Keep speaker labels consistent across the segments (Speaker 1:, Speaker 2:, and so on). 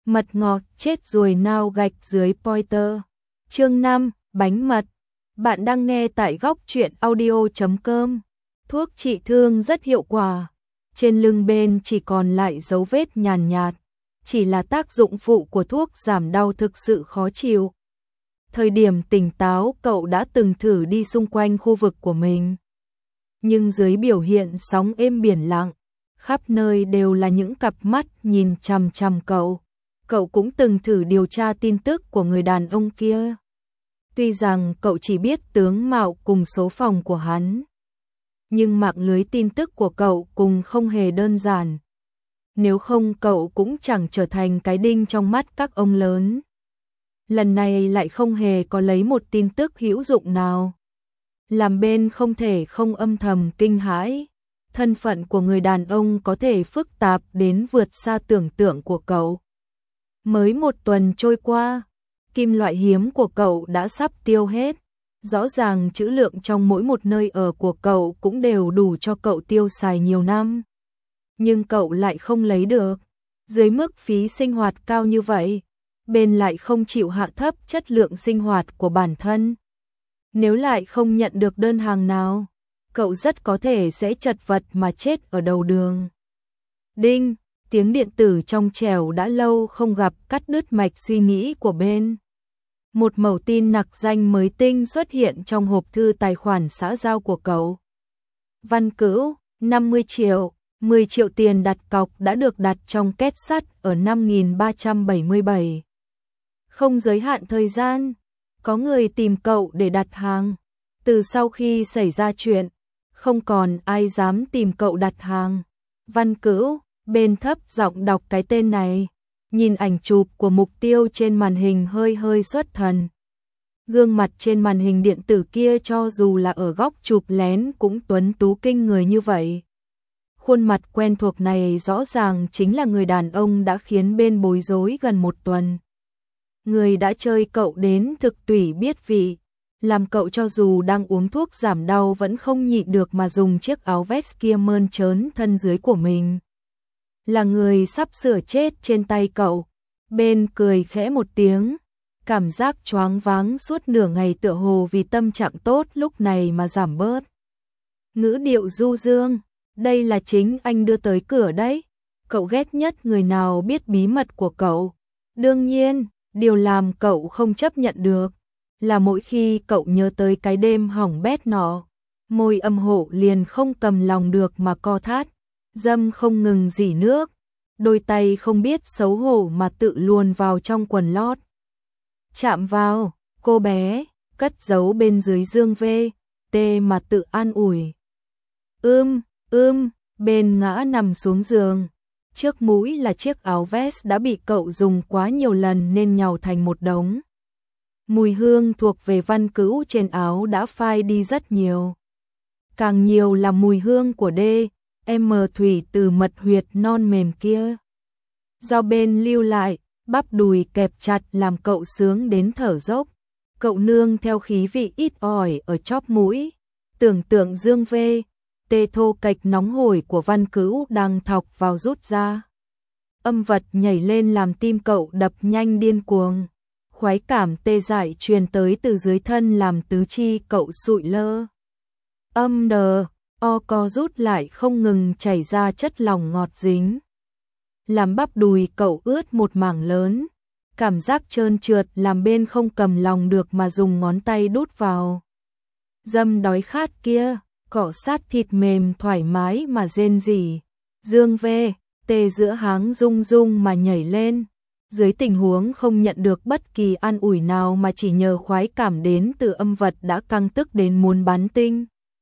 Speaker 1: Mật ngọt chết ruồi nao gạch dưới Pointer. Chương 5, bánh mật. Bạn đang nghe tại góc truyện audio.com. Thuốc trị thương rất hiệu quả. Trên lưng bên chỉ còn lại dấu vết nhàn nhạt. Chỉ là tác dụng phụ của thuốc giảm đau thực sự khó chịu. Thời điểm tỉnh táo cậu đã từng thử đi xung quanh khu vực của mình. Nhưng dưới biểu hiện sóng êm biển lặng, khắp nơi đều là những cặp mắt nhìn chằm chằm cậu. Cậu cũng từng thử điều tra tin tức của người đàn ông kia. Tuy rằng cậu chỉ biết tướng mạo cùng số phòng của hắn, nhưng mạng lưới tin tức của cậu cũng không hề đơn giản. Nếu không cậu cũng chẳng trở thành cái đinh trong mắt các ông lớn. Lần này lại không hề có lấy một tin tức hữu dụng nào. Làm bên không thể không âm thầm kinh hãi. Thân phận của người đàn ông có thể phức tạp đến vượt xa tưởng tượng của cậu. Mới một tuần trôi qua, kim loại hiếm của cậu đã sắp tiêu hết. Rõ ràng trữ lượng trong mỗi một nơi ở của cậu cũng đều đủ cho cậu tiêu xài nhiều năm. Nhưng cậu lại không lấy được. Dưới mức phí sinh hoạt cao như vậy, bên lại không chịu hạ thấp chất lượng sinh hoạt của bản thân. Nếu lại không nhận được đơn hàng nào, cậu rất có thể sẽ chật vật mà chết ở đầu đường. Đinh, tiếng điện tử trong trẻo đã lâu không gặp cắt đứt mạch suy nghĩ của bên. Một mẩu tin nặc danh mới tinh xuất hiện trong hộp thư tài khoản xã giao của cậu. Văn Cữu, 50 triệu, 10 triệu tiền đặt cọc đã được đặt trong két sắt ở 5377. Không giới hạn thời gian, có người tìm cậu để đặt hàng. Từ sau khi xảy ra chuyện, không còn ai dám tìm cậu đặt hàng. Văn Cữu, bên thấp giọng đọc cái tên này, nhìn ảnh chụp của mục tiêu trên màn hình hơi hơi xuất thần. Gương mặt trên màn hình điện tử kia cho dù là ở góc chụp lén cũng tuấn tú kinh người như vậy. Khuôn mặt quen thuộc này rõ ràng chính là người đàn ông đã khiến bên bối rối gần một tuần. Người đã chơi cậu đến thực tủy biết vị, làm cậu cho dù đang uống thuốc giảm đau vẫn không nhịn được mà dùng chiếc áo vest kia mơn trớn thân dưới của mình. Là người sắp sửa chết trên tay cậu. Bên cười khẽ một tiếng, cảm giác choáng váng suốt nửa ngày tựa hồ vì tâm trạng tốt lúc này mà giảm bớt. Ngữ điệu du dương, đây là chính anh đưa tới cửa đấy. Cậu ghét nhất người nào biết bí mật của cậu. Đương nhiên, điều làm cậu không chấp nhận được là mỗi khi cậu nhớ tới cái đêm hỏng bét nọ, môi âm hộ liền không cầm lòng được mà co thắt, dâm không ngừng rỉ nước, đôi tay không biết xấu hổ mà tự luồn vào trong quần lót. Chạm vào, cô bé, cất giấu bên dưới dương tê mà tự an ủi. Bên ngã nằm xuống giường. Trước mũi là chiếc áo vest đã bị cậu dùng quá nhiều lần nên nhàu thành một đống. Mùi hương thuộc về Văn Cữu trên áo đã phai đi rất nhiều. Càng nhiều là mùi hương của D.M. Thủy từ mật huyệt non mềm kia. Do bên lưu lại, bắp đùi kẹp chặt làm cậu sướng đến thở dốc. Cậu nương theo khí vị ít ỏi ở chóp mũi. Tưởng tượng dương tê thô cạch nóng hổi của Văn Cữu đang thọc vào rút ra. Âm vật nhảy lên làm tim cậu đập nhanh điên cuồng. Khoái cảm tê dại truyền tới từ dưới thân làm tứ chi cậu sụi lơ. Co rút lại không ngừng chảy ra chất lỏng ngọt dính. Làm bắp đùi cậu ướt một mảng lớn. Cảm giác trơn trượt làm bên không cầm lòng được mà dùng ngón tay đút vào. Dâm đói khát kia, cọ sát thịt mềm thoải mái mà rên rỉ. Dương tê giữa háng rung rung mà nhảy lên. Dưới tình huống không nhận được bất kỳ an ủi nào mà chỉ nhờ khoái cảm đến từ âm vật đã căng tức đến muốn bắn tinh.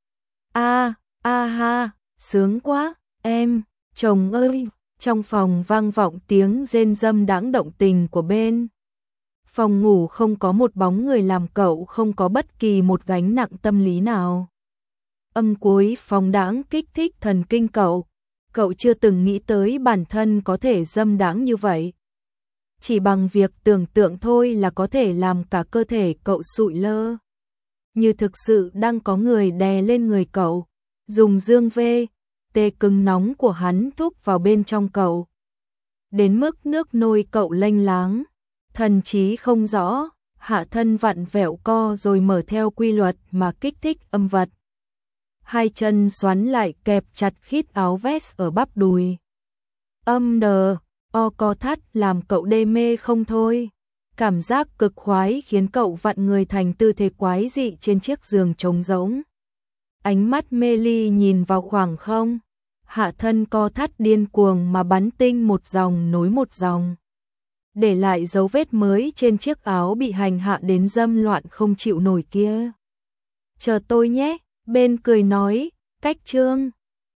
Speaker 1: Ha, sướng quá, em, chồng ơi. Trong phòng vang vọng tiếng rên dâm đãng động tình của bên. Phòng ngủ không có một bóng người làm cậu không có bất kỳ một gánh nặng tâm lý nào. Âm cuối phòng đãng kích thích thần kinh cậu. Cậu chưa từng nghĩ tới bản thân có thể dâm đãng như vậy. Chỉ bằng việc tưởng tượng thôi là có thể làm cả cơ thể cậu sụi lơ. Như thực sự đang có người đè lên người cậu, dùng dương tê cứng nóng của hắn thúc vào bên trong cậu. đến mức nước nôi cậu lênh láng, thần trí không rõ, hạ thân vặn vẹo co rồi mở theo quy luật mà kích thích âm vật. Hai chân xoắn lại kẹp chặt khít áo vest ở bắp đùi. Âm đờ, o co thắt làm cậu đê mê không thôi. Cảm giác cực khoái khiến cậu vặn người thành tư thế quái dị trên chiếc giường trống rỗng. Ánh mắt mê ly nhìn vào khoảng không, hạ thân co thắt điên cuồng mà bắn tinh một dòng nối một dòng, để lại dấu vết mới trên chiếc áo bị hành hạ đến dâm loạn không chịu nổi kia. Chờ tôi nhé, bên cười nói, cách trương.